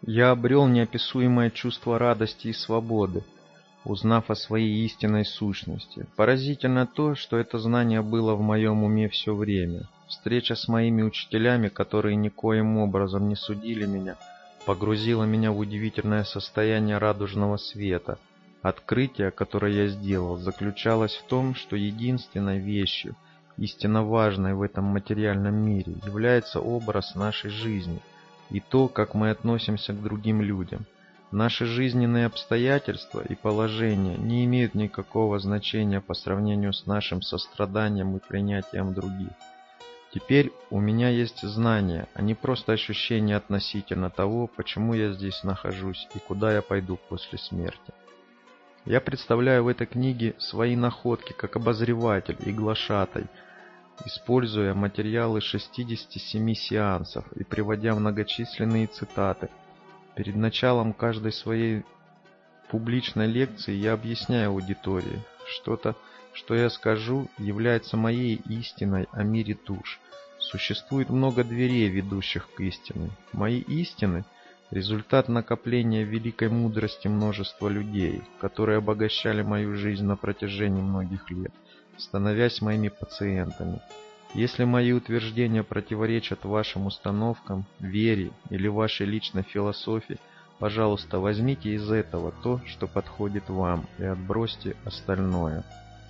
Я обрел неописуемое чувство радости и свободы, узнав о своей истинной сущности. Поразительно то, что это знание было в моем уме все время. Встреча с моими учителями, которые никоим образом не судили меня, погрузила меня в удивительное состояние радужного света. Открытие, которое я сделал, заключалось в том, что единственной вещью, истинно важной в этом материальном мире, является образ нашей жизни и то, как мы относимся к другим людям. Наши жизненные обстоятельства и положения не имеют никакого значения по сравнению с нашим состраданием и принятием других. Теперь у меня есть знания, а не просто ощущения относительно того, почему я здесь нахожусь и куда я пойду после смерти. Я представляю в этой книге свои находки как обозреватель и глашатай, используя материалы 67 сеансов и приводя многочисленные цитаты. Перед началом каждой своей публичной лекции я объясняю аудитории, что я скажу, является моей истиной о мире душ. Существует много дверей, ведущих к истине. Мои истины – результат накопления великой мудрости множества людей, которые обогащали мою жизнь на протяжении многих лет, становясь моими пациентами. Если мои утверждения противоречат вашим установкам, вере или вашей личной философии, пожалуйста, возьмите из этого то, что подходит вам, и отбросьте остальное.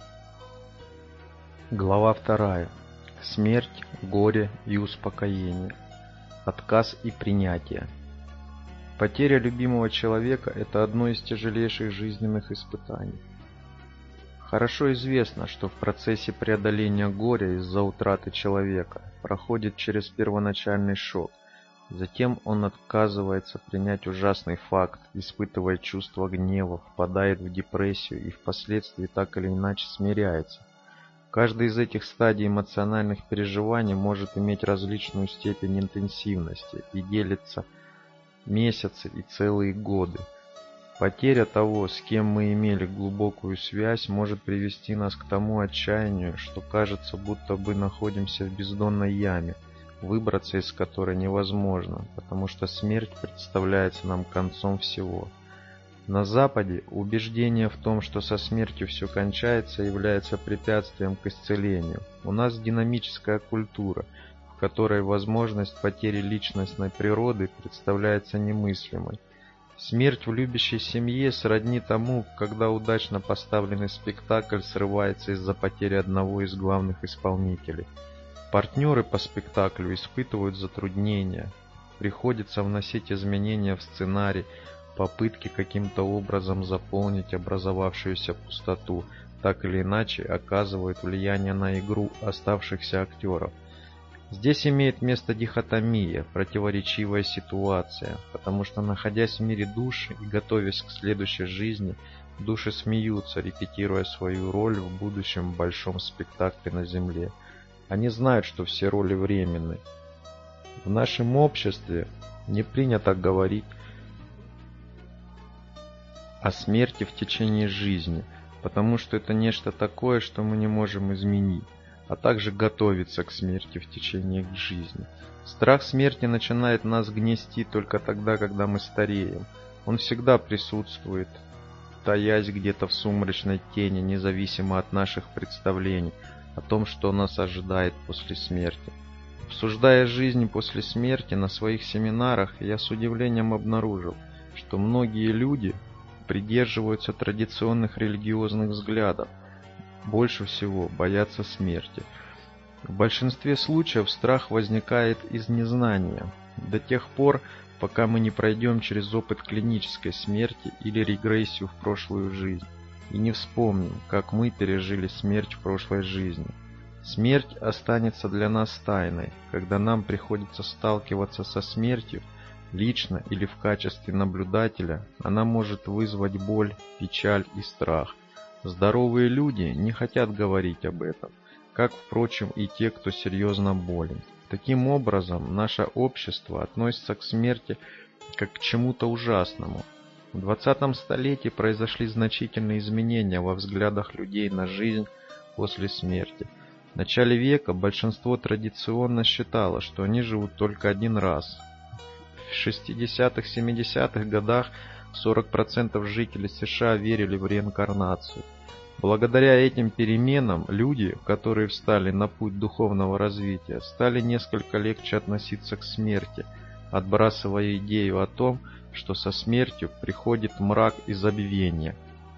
Глава 2. Смерть, горе и успокоение. Отказ и принятие. Потеря любимого человека – это одно из тяжелейших жизненных испытаний. Хорошо известно, что в процессе преодоления горя из-за утраты человека проходит через первоначальный шок. Затем он отказывается принять ужасный факт, испытывает чувство гнева, впадает в депрессию и впоследствии так или иначе смиряется. Каждая из этих стадий эмоциональных переживаний может иметь различную степень интенсивности и делится месяцы и целые годы. Потеря того, с кем мы имели глубокую связь, может привести нас к тому отчаянию, что кажется, будто бы находимся в бездонной яме, выбраться из которой невозможно, потому что смерть представляется нам концом всего. На Западе убеждение в том, что со смертью все кончается, является препятствием к исцелению. У нас динамическая культура, в которой возможность потери личностной природы представляется немыслимой. Смерть в любящей семье сродни тому, когда удачно поставленный спектакль срывается из-за потери одного из главных исполнителей. Партнеры по спектаклю испытывают затруднения, приходится вносить изменения в сценарий, попытки каким-то образом заполнить образовавшуюся пустоту, так или иначе оказывают влияние на игру оставшихся актеров. Здесь имеет место дихотомия, противоречивая ситуация, потому что, находясь в мире душ и готовясь к следующей жизни, души смеются, репетируя свою роль в будущем большом спектакле на земле. Они знают, что все роли временны. В нашем обществе не принято говорить о смерти в течение жизни, потому что это нечто такое, что мы не можем изменить, а также готовиться к смерти в течение жизни. Страх смерти начинает нас гнести только тогда, когда мы стареем. Он всегда присутствует, таясь где-то в сумрачной тени, независимо от наших представлений о том, что нас ожидает после смерти. Обсуждая жизнь после смерти на своих семинарах, я с удивлением обнаружил, что многие люди придерживаются традиционных религиозных взглядов, больше всего боятся смерти. В большинстве случаев страх возникает из незнания, до тех пор, пока мы не пройдем через опыт клинической смерти или регрессию в прошлую жизнь, и не вспомним, как мы пережили смерть в прошлой жизни. Смерть останется для нас тайной, когда нам приходится сталкиваться со смертью, лично или в качестве наблюдателя, она может вызвать боль, печаль и страх. Здоровые люди не хотят говорить об этом, как, впрочем, и те, кто серьезно болен. Таким образом, наше общество относится к смерти как к чему-то ужасному. В 20 столетии произошли значительные изменения во взглядах людей на жизнь после смерти. В начале века большинство традиционно считало, что они живут только один раз. В 60-70-х годах 40% жителей США верили в реинкарнацию. Благодаря этим переменам люди, которые встали на путь духовного развития, стали несколько легче относиться к смерти, отбрасывая идею о том, что со смертью приходит мрак и забвение.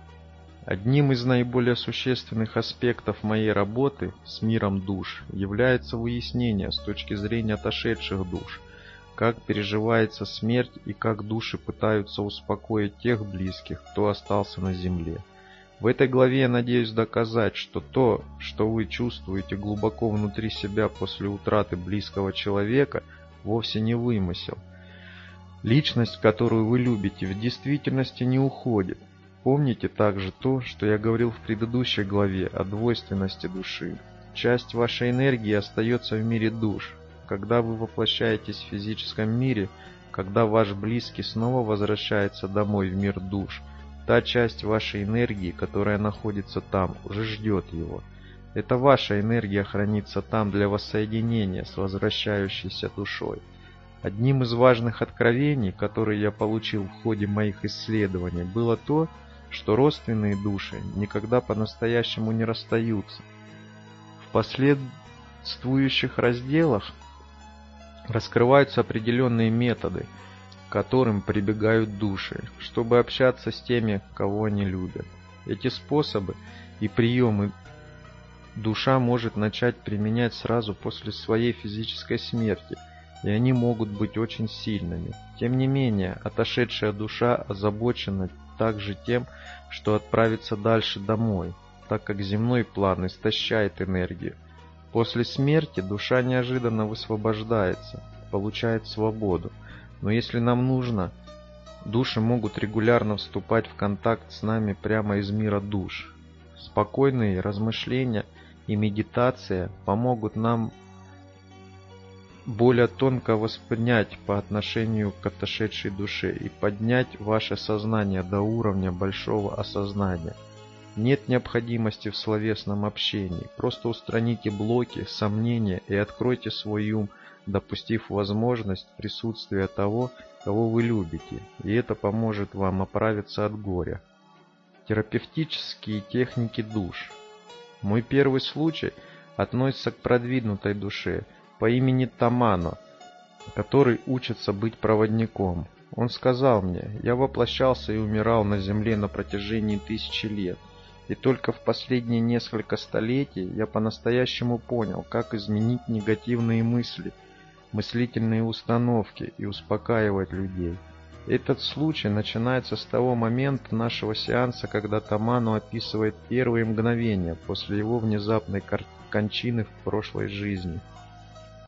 Одним из наиболее существенных аспектов моей работы с миром душ является выяснение с точки зрения отошедших душ, как переживается смерть и как души пытаются успокоить тех близких, кто остался на земле. В этой главе я надеюсь доказать, что то, что вы чувствуете глубоко внутри себя после утраты близкого человека, вовсе не вымысел. Личность, которую вы любите, в действительности не уходит. Помните также то, что я говорил в предыдущей главе о двойственности души. Часть вашей энергии остается в мире душ. Когда вы воплощаетесь в физическом мире, когда ваш близкий снова возвращается домой в мир душ, та часть вашей энергии, которая находится там, уже ждет его. Это ваша энергия хранится там для воссоединения с возвращающейся душой. Одним из важных откровений, которые я получил в ходе моих исследований, было то, что родственные души никогда по-настоящему не расстаются. В последующих разделах раскрываются определенные методы, к которым прибегают души, чтобы общаться с теми, кого они любят. Эти способы и приемы душа может начать применять сразу после своей физической смерти, и они могут быть очень сильными. Тем не менее, отошедшая душа озабочена также тем, что отправится дальше домой, так как земной план истощает энергию. После смерти душа неожиданно высвобождается, получает свободу. Но если нам нужно, души могут регулярно вступать в контакт с нами прямо из мира душ. Спокойные размышления и медитация помогут нам более тонко воспринять по отношению к отошедшей душе и поднять ваше сознание до уровня большого осознания. Нет необходимости в словесном общении, просто устраните блоки, сомнения и откройте свой ум, допустив возможность присутствия того, кого вы любите, и это поможет вам оправиться от горя. Терапевтические техники душ. Мой первый случай относится к продвинутой душе по имени Тамано, который учится быть проводником. Он сказал мне: «Я воплощался и умирал на земле на протяжении 1000 лет, и только в последние несколько столетий я по-настоящему понял, как изменить негативные мысли, мыслительные установки и успокаивать людей». Этот случай начинается с того момента нашего сеанса, когда Тамано описывает первые мгновения после его внезапной кончины в прошлой жизни.